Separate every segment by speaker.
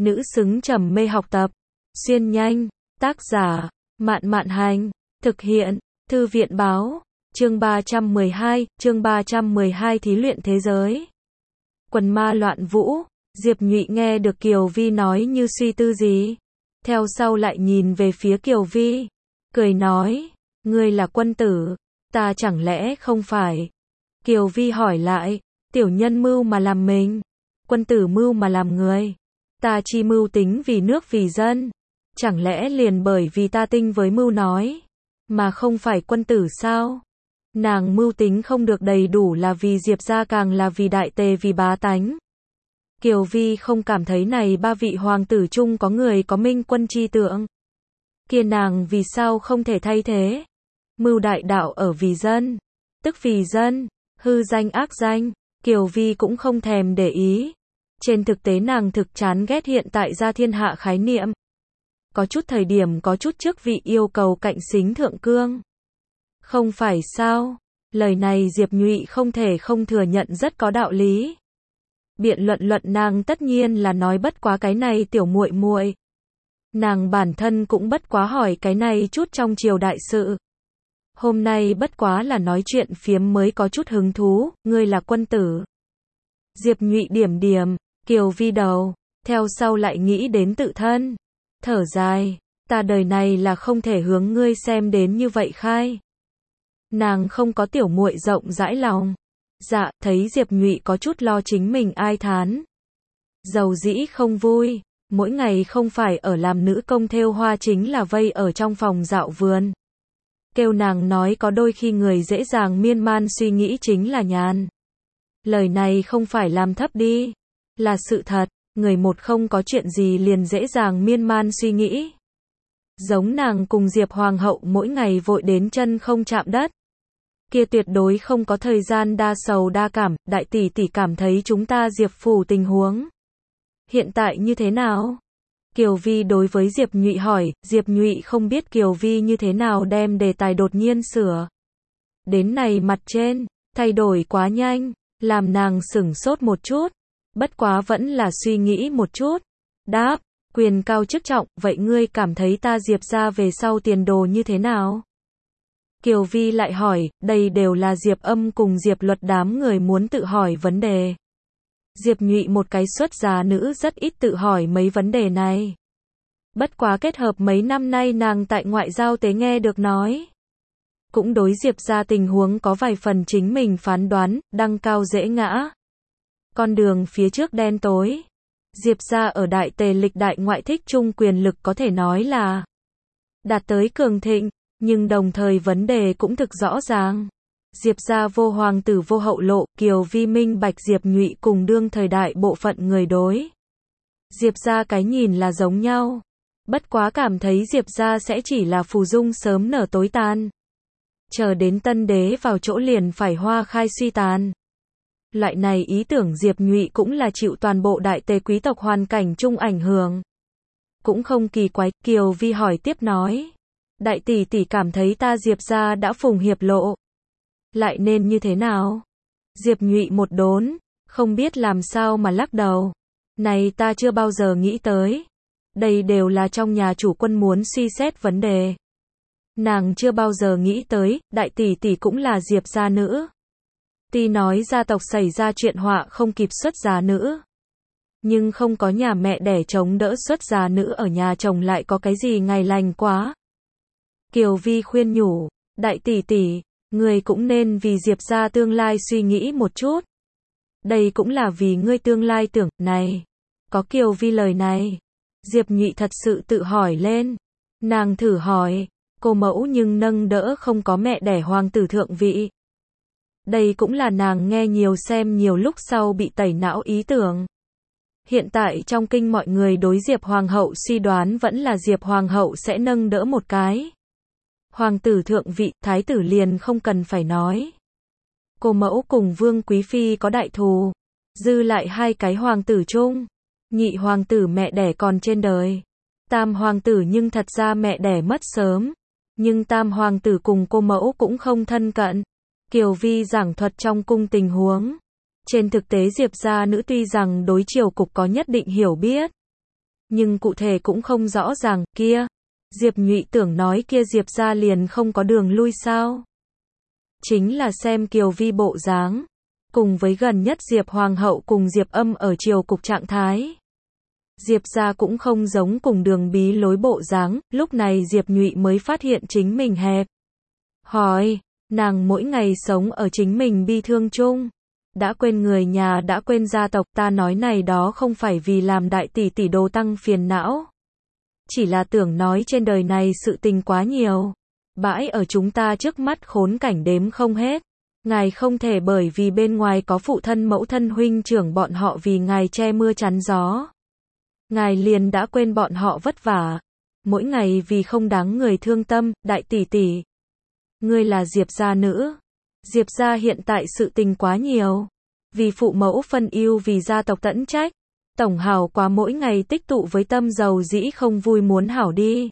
Speaker 1: nữ xứng trầm mê học tập. Xuyên nhanh, tác giả, Mạn Mạn Hành, thực hiện, Thư viện Báo, chương 312 thí luyện thế giới. Quần ma loạn vũ, Diệp Nhụy nghe được Kiều Vi nói như suy tư gì. Theo sau lại nhìn về phía Kiều Vi, cười nói, ngươi là quân tử, ta chẳng lẽ không phải. Kiều Vi hỏi lại, tiểu nhân mưu mà làm mình, quân tử mưu mà làm người. Ta chi mưu tính vì nước vì dân, chẳng lẽ liền bởi vì ta tinh với mưu nói, mà không phải quân tử sao? Nàng mưu tính không được đầy đủ là vì Diệp gia, càng là vì đại tề, vì bá tánh. Kiều Vi không cảm thấy này ba vị hoàng tử chung có người có minh quân chi tượng. Kia nàng vì sao không thể thay thế? Mưu đại đạo ở vì dân, tức vì dân, hư danh ác danh, Kiều Vi cũng không thèm để ý. Trên thực tế nàng thực chán ghét hiện tại gia thiên hạ khái niệm. Có chút thời điểm có chút chức vị yêu cầu cạnh xính thượng cương. Không phải sao? Lời này Diệp Nhụy không thể không thừa nhận rất có đạo lý. Biện luận nàng tất nhiên là nói bất quá cái này tiểu muội muội. Nàng bản thân cũng bất quá hỏi cái này chút trong triều đại sự. Hôm nay bất quá là nói chuyện phiếm mới có chút hứng thú, ngươi là quân tử. Diệp Nhụy điểm, Kiều Vi đầu, theo sau lại nghĩ đến tự thân. Thở dài, ta đời này là không thể hướng ngươi xem đến như vậy khai. Nàng không có tiểu muội rộng rãi lòng. Dạ, thấy Diệp Nhụy có chút lo chính mình ai thán. Dầu dĩ không vui, mỗi ngày không phải ở làm nữ công thêu hoa chính là vây ở trong phòng dạo vườn. Kêu nàng nói có đôi khi người dễ dàng miên man suy nghĩ chính là nhàn. Lời này không phải làm thấp đi, là sự thật, người một không có chuyện gì liền dễ dàng miên man suy nghĩ. Giống nàng cùng Diệp Hoàng hậu mỗi ngày vội đến chân không chạm đất. Kia tuyệt đối không có thời gian đa sầu đa cảm, đại tỷ tỷ cảm thấy chúng ta Diệp phủ tình huống hiện tại như thế nào? Kiều Vi đối với Diệp Nhụy hỏi, Diệp Nhụy không biết Kiều Vi như thế nào đem đề tài đột nhiên sửa. Đến này mặt trên, thay đổi quá nhanh, làm nàng sửng sốt một chút, bất quá vẫn là suy nghĩ một chút. Đáp, quyền cao chức trọng, vậy ngươi cảm thấy ta Diệp gia về sau tiền đồ như thế nào? Kiều Vi lại hỏi, đây đều là Diệp Âm cùng Diệp Luật đám người muốn tự hỏi vấn đề. Diệp Nhụy một cái xuất gia nữ rất ít tự hỏi mấy vấn đề này. Bất quá kết hợp mấy năm nay nàng tại ngoại giao tế nghe được nói. Cũng đối Diệp gia tình huống có vài phần chính mình phán đoán, đăng cao dễ ngã. Con đường phía trước đen tối. Diệp gia ở đại tề lịch đại ngoại thích chung quyền lực có thể nói là đạt tới cường thịnh. Nhưng đồng thời vấn đề cũng thực rõ ràng. Diệp gia vô hoàng tử vô hậu lộ, Kiều Vi minh bạch Diệp Nhụy cùng đương thời đại bộ phận người đối. Diệp gia cái nhìn là giống nhau. Bất quá cảm thấy Diệp gia sẽ chỉ là phù dung sớm nở tối tàn. Chờ đến tân đế vào chỗ liền phải hoa khai suy tàn. Loại này ý tưởng Diệp Nhụy cũng là chịu toàn bộ đại tề quý tộc hoàn cảnh chung ảnh hưởng. Cũng không kỳ quái, Kiều Vi hỏi tiếp nói. Đại tỷ tỷ cảm thấy ta Diệp gia đã phùng hiệp lộ. Lại nên như thế nào? Diệp Nhụy một đốn, không biết làm sao mà lắc đầu. Này ta chưa bao giờ nghĩ tới. Đây đều là trong nhà chủ quân muốn suy xét vấn đề. Nàng chưa bao giờ nghĩ tới, đại tỷ tỷ cũng là Diệp gia nữ. Tuy nói gia tộc xảy ra chuyện họa không kịp xuất gia nữ. Nhưng không có nhà mẹ đẻ chống đỡ xuất gia nữ ở nhà chồng lại có cái gì ngày lành quá. Kiều Vi khuyên nhủ, đại tỷ tỷ, người cũng nên vì Diệp gia tương lai suy nghĩ một chút. Đây cũng là vì ngươi tương lai tưởng, này. Có Kiều Vi lời này. Diệp Nhụy thật sự tự hỏi lên. Nàng thử hỏi, cô mẫu nhưng nâng đỡ không có mẹ đẻ hoàng tử thượng vị. Đây cũng là nàng nghe nhiều xem nhiều lúc sau bị tẩy não ý tưởng. Hiện tại trong kinh mọi người đối Diệp Hoàng hậu suy đoán vẫn là Diệp Hoàng hậu sẽ nâng đỡ một cái. Hoàng tử thượng vị, thái tử liền không cần phải nói. Cô mẫu cùng Vương Quý Phi có đại thù. Dư lại hai cái hoàng tử chung. Nhị hoàng tử mẹ đẻ còn trên đời. Tam hoàng tử nhưng thật ra mẹ đẻ mất sớm. Nhưng tam hoàng tử cùng cô mẫu cũng không thân cận. Kiều Vi giảng thuật trong cung tình huống. Trên thực tế Diệp gia nữ tuy rằng đối triều cục có nhất định hiểu biết. nhưng cụ thể cũng không rõ ràng, kia. Diệp Nhụy tưởng nói kia Diệp gia liền không có đường lui sao? Chính là xem Kiều Vi bộ dáng, cùng với gần nhất Diệp Hoàng hậu cùng Diệp Âm ở triều cục trạng thái. Diệp gia cũng không giống cùng Đường Bí lối bộ dáng, lúc này Diệp Nhụy mới phát hiện chính mình hẹp. Hỏi, nàng mỗi ngày sống ở chính mình bi thương chung, đã quên người nhà, đã quên gia tộc, ta nói này đó không phải vì làm đại tỷ tỷ đồ tăng phiền não. Chỉ là tưởng nói trên đời này sự tình quá nhiều, bãi ở chúng ta trước mắt khốn cảnh đếm không hết. Ngài không thể bởi vì bên ngoài có phụ thân mẫu thân huynh trưởng bọn họ vì ngài che mưa chắn gió. Ngài liền đã quên bọn họ vất vả, mỗi ngày vì không đáng người thương tâm, đại tỷ tỷ. Ngươi là Diệp gia nữ. Diệp gia hiện tại sự tình quá nhiều. Vì phụ mẫu phân ưu, vì gia tộc tẫn trách. Tổng hảo quá mỗi ngày tích tụ với tâm giàu dĩ không vui muốn hảo đi.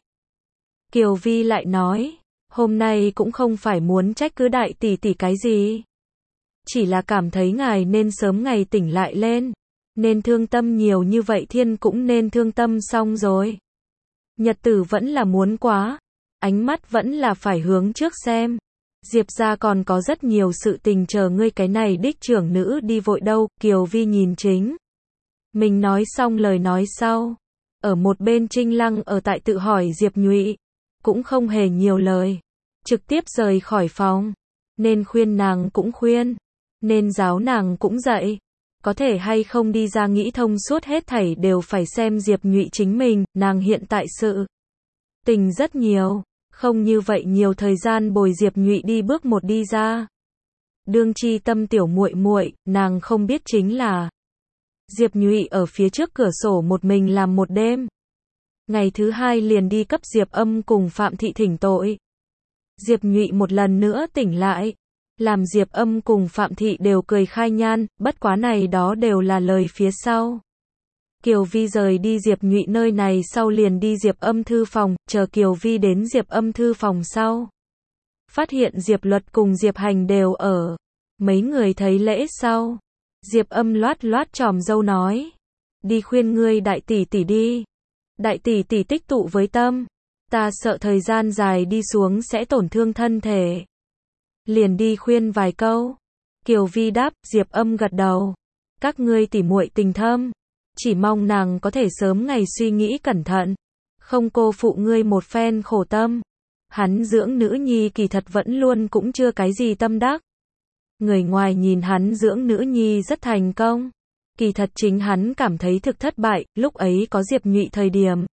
Speaker 1: Kiều Vi lại nói, hôm nay cũng không phải muốn trách cứ đại tỷ tỷ cái gì. Chỉ là cảm thấy ngài nên sớm ngày tỉnh lại lên. Nên thương tâm nhiều như vậy thiên cũng nên thương tâm xong rồi. Nhật tử vẫn là muốn quá. Ánh mắt vẫn là phải hướng trước xem. Diệp gia còn có rất nhiều sự tình chờ ngươi cái này đích trưởng nữ đi vội đâu. Kiều Vi nhìn chính mình nói xong lời nói sau. Ở một bên Trinh Lăng ở tại tự hỏi Diệp Nhụy. Cũng không hề nhiều lời. Trực tiếp rời khỏi phòng. Nên khuyên nàng cũng khuyên. Nên giáo nàng cũng dạy. Có thể hay không đi ra nghĩ thông suốt hết thảy đều phải xem Diệp Nhụy chính mình. Nàng hiện tại sự tình rất nhiều. Không như vậy nhiều thời gian bồi Diệp Nhụy đi bước một đi ra. Đương chi tâm tiểu muội muội, nàng không biết chính là Diệp Nhụy ở phía trước cửa sổ một mình làm một đêm. Ngày thứ hai liền đi cấp Diệp Âm cùng Phạm Thị thỉnh tội. Diệp Nhụy một lần nữa tỉnh lại, làm Diệp Âm cùng Phạm Thị đều cười khai nhan, bất quá này đó đều là lời phía sau. Kiều Vi rời đi Diệp Nhụy nơi này sau liền đi Diệp Âm thư phòng, chờ Kiều Vi đến Diệp Âm thư phòng sau. Phát hiện Diệp Luật cùng Diệp Hành đều ở. Mấy người thấy lễ sau. Diệp Âm loát loát chòm râu nói. Đi khuyên ngươi đại tỷ tỷ đi. Đại tỷ tỷ tích tụ với tâm. Ta sợ thời gian dài đi xuống sẽ tổn thương thân thể. Liền đi khuyên vài câu. Kiều Vi đáp, Diệp Âm gật đầu. Các ngươi tỉ muội tình thâm. Chỉ mong nàng có thể sớm ngày suy nghĩ cẩn thận. Không cô phụ ngươi một phen khổ tâm. Hắn dưỡng nữ nhi kỳ thật vẫn luôn cũng chưa cái gì tâm đắc. Người ngoài nhìn hắn dưỡng nữ nhi rất thành công. Kỳ thật chính hắn cảm thấy thực thất bại, lúc ấy có Diệp Nhụy thời điểm.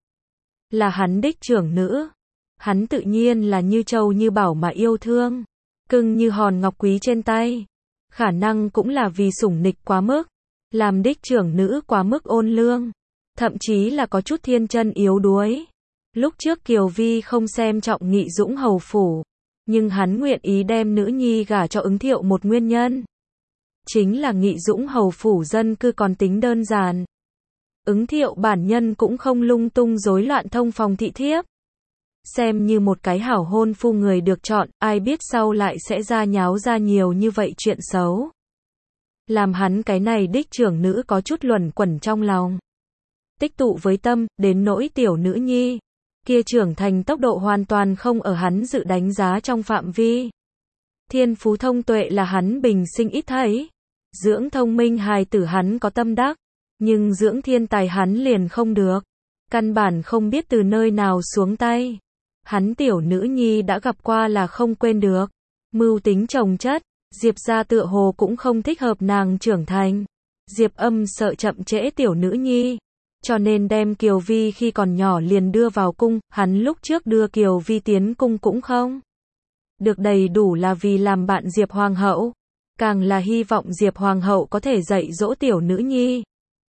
Speaker 1: Là hắn đích trưởng nữ. Hắn tự nhiên là như châu như bảo mà yêu thương. Cưng như hòn ngọc quý trên tay. Khả năng cũng là vì sủng nịch quá mức. Làm đích trưởng nữ quá mức ôn lương. Thậm chí là có chút thiên chân yếu đuối. Lúc trước Kiều Vi không xem trọng Nghị Dũng hầu phủ. Nhưng hắn nguyện ý đem nữ nhi gả cho Ứng Thiệu một nguyên nhân. Chính là Nghị Dũng hầu phủ dân cư còn tính đơn giản. Ứng Thiệu bản nhân cũng không lung tung rối loạn thông phòng thị thiếp. Xem như một cái hảo hôn phu người được chọn, ai biết sau lại sẽ ra nháo ra nhiều như vậy chuyện xấu. Làm hắn cái này đích trưởng nữ có chút luẩn quẩn trong lòng. Tích tụ với tâm, đến nỗi tiểu nữ nhi. Kia trưởng thành tốc độ hoàn toàn không ở hắn dự đánh giá trong phạm vi. Thiên phú thông tuệ là hắn bình sinh ít thấy. Dưỡng thông minh hài tử hắn có tâm đắc. Nhưng dưỡng thiên tài hắn liền không được. Căn bản không biết từ nơi nào xuống tay. Hắn tiểu nữ nhi đã gặp qua là không quên được. Mưu tính chồng chất. Diệp gia tựa hồ cũng không thích hợp nàng trưởng thành. Diệp Âm sợ chậm trễ tiểu nữ nhi. Cho nên đem Kiều Vi khi còn nhỏ liền đưa vào cung. Hắn lúc trước đưa Kiều Vi tiến cung cũng không được đầy đủ là vì làm bạn Diệp Hoàng hậu. Càng là hy vọng Diệp Hoàng hậu có thể dạy dỗ tiểu nữ nhi.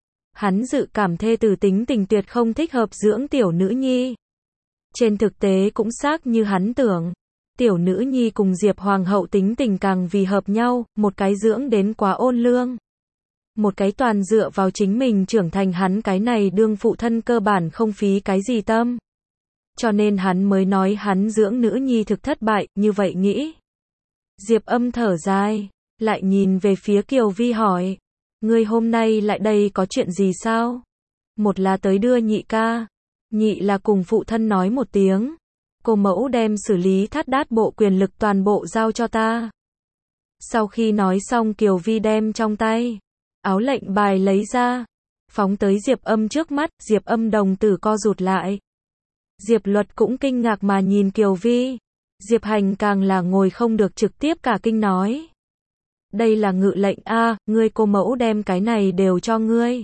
Speaker 1: Hắn dự cảm thê tử tính tình tuyệt không thích hợp dưỡng tiểu nữ nhi. Trên thực tế cũng xác như hắn tưởng. Tiểu nữ nhi cùng Diệp Hoàng hậu tính tình càng vì hợp nhau, một cái dưỡng đến quá ôn lương. Một cái toàn dựa vào chính mình trưởng thành hắn cái này đương phụ thân cơ bản không phí cái gì tâm. Cho nên hắn mới nói hắn dưỡng nữ nhi thực thất bại, như vậy nghĩ. Diệp Âm thở dài, lại nhìn về phía Kiều Vi hỏi. Ngươi hôm nay lại đây có chuyện gì sao? một là tới đưa nhị ca, nhị là cùng phụ thân nói một tiếng. Cô mẫu đem xử lý Thát Đát bộ quyền lực toàn bộ giao cho ta. Sau khi nói xong Kiều Vi đem trong tay áo lệnh bài lấy ra, phóng tới Diệp Âm trước mắt, Diệp Âm đồng tử co rụt lại. Diệp Luật cũng kinh ngạc mà nhìn Kiều Vi. Diệp Hành càng là ngồi không được, trực tiếp cả kinh nói. Đây là ngự lệnh a, ngươi cô mẫu đem cái này đều cho ngươi.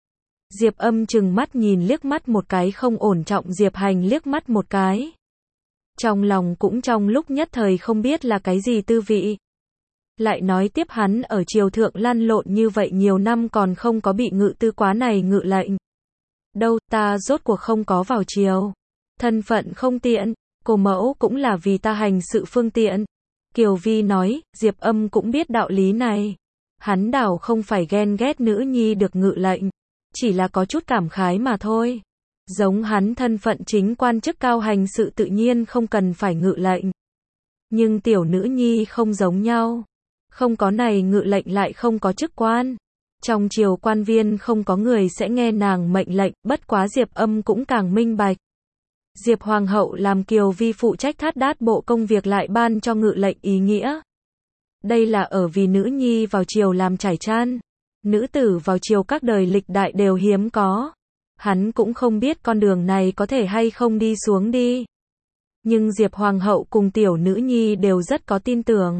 Speaker 1: Diệp Âm trừng mắt nhìn liếc mắt một cái, không ổn trọng Diệp Hành liếc mắt một cái. Trong lòng cũng trong lúc nhất thời không biết là cái gì tư vị. Lại nói tiếp hắn ở triều thượng lăn lộn như vậy nhiều năm còn không có bị ngự tư quá này ngự lệnh. Đâu, ta rốt cuộc không có vào triều. Thân phận không tiện, cô mẫu cũng là vì ta hành sự phương tiện. Kiều Vi nói, Diệp Âm cũng biết đạo lý này. Hắn đảo không phải ghen ghét nữ nhi được ngự lệnh, chỉ là có chút cảm khái mà thôi. Giống hắn thân phận chính quan chức cao hành sự tự nhiên không cần phải ngự lệnh. Nhưng tiểu nữ nhi không giống nhau. Không có này ngự lệnh lại không có chức quan. Trong triều quan viên không có người sẽ nghe nàng mệnh lệnh, bất quá Diệp Âm cũng càng minh bạch. Diệp Hoàng hậu làm Kiều Vi phụ trách Thát Đát bộ công việc lại ban cho ngự lệnh ý nghĩa. Đây là ở vì nữ nhi vào triều làm trải chan. Nữ tử vào triều các đời lịch đại đều hiếm có. Hắn cũng không biết con đường này có thể hay không đi xuống đi. Nhưng Diệp Hoàng hậu cùng tiểu nữ nhi đều rất có tin tưởng.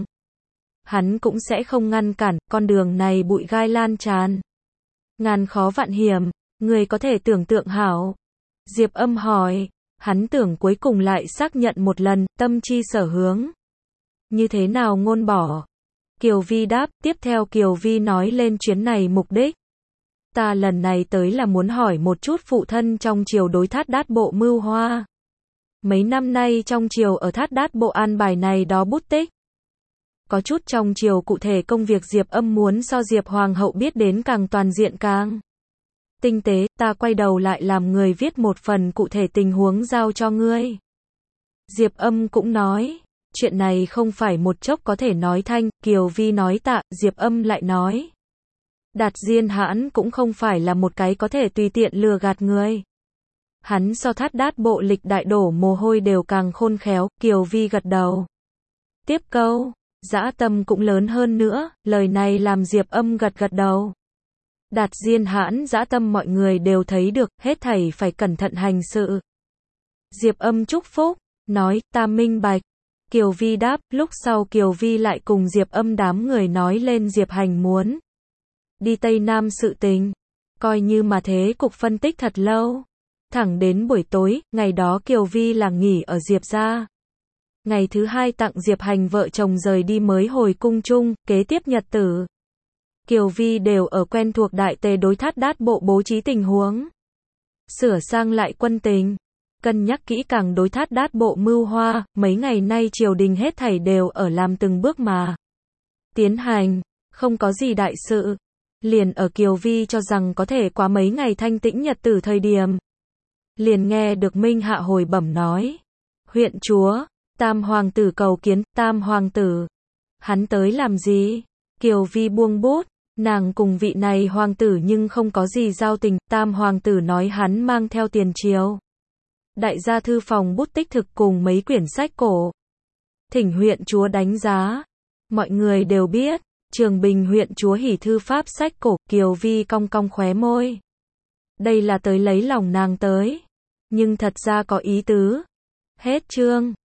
Speaker 1: Hắn cũng sẽ không ngăn cản, con đường này bụi gai lan tràn. Ngàn khó vạn hiểm, người có thể tưởng tượng hảo. Diệp Âm hỏi, hắn tưởng cuối cùng lại xác nhận một lần, tâm chi sở hướng. Như thế nào ngôn bỏ? Kiều Vi đáp, tiếp theo Kiều Vi nói lên chuyến này mục đích. Ta lần này tới là muốn hỏi một chút phụ thân trong triều đối Thát Đát bộ mưu hoa. Mấy năm nay trong triều ở Thát Đát bộ an bài này đó bút tích. Có chút trong triều cụ thể công việc Diệp Âm muốn so Diệp Hoàng hậu biết đến càng toàn diện càng tinh tế, ta quay đầu lại làm người viết một phần cụ thể tình huống giao cho ngươi. Diệp Âm cũng nói, chuyện này không phải một chốc có thể nói thanh, Kiều Vi nói tạ, Diệp Âm lại nói. Đạt Diên hãn cũng không phải là một cái có thể tùy tiện lừa gạt người. Hắn so Thát Đát bộ lịch đại đổ mồ hôi đều càng khôn khéo, Kiều Vi gật đầu. Tiếp câu, dã tâm cũng lớn hơn nữa, lời này làm Diệp Âm gật gật đầu. Đạt Diên hãn dã tâm mọi người đều thấy được, hết thảy phải cẩn thận hành sự. Diệp Âm chúc phúc, nói, ta minh bạch. Kiều Vi đáp, lúc sau Kiều Vi lại cùng Diệp Âm đám người nói lên Diệp Hành muốn đi Tây Nam sự tình. Coi như mà thế cục phân tích thật lâu. Thẳng đến buổi tối, ngày đó Kiều Vi là nghỉ ở Diệp gia. Ngày thứ hai tặng Diệp Hành vợ chồng rời đi mới hồi cung chung, kế tiếp nhật tử. Kiều Vi đều ở quen thuộc đại tề đối Thát Đát bộ bố trí tình huống. Sửa sang lại quân tình. Cân nhắc kỹ càng đối Thát Đát bộ mưu hoa, mấy ngày nay triều đình hết thảy đều ở làm từng bước mà tiến hành, không có gì đại sự. Liền ở Kiều Vi cho rằng có thể qua mấy ngày thanh tĩnh nhật tử thời điểm. Liền nghe được Minh Hạ hồi bẩm nói. Huyện chúa, Tam hoàng tử cầu kiến, Tam hoàng tử. Hắn tới làm gì? Kiều Vi buông bút, nàng cùng vị này hoàng tử nhưng không có gì giao tình, Tam hoàng tử nói hắn mang theo tiền triều. Đại gia thư phòng bút tích thực cùng mấy quyển sách cổ. Thỉnh huyện chúa đánh giá. Mọi người đều biết, Trường Bình huyện chúa hỉ thư pháp sách cổ, Kiều Vi cong cong khóe môi. Đây là tới lấy lòng nàng tới. Nhưng thật ra có ý tứ. Hết chương.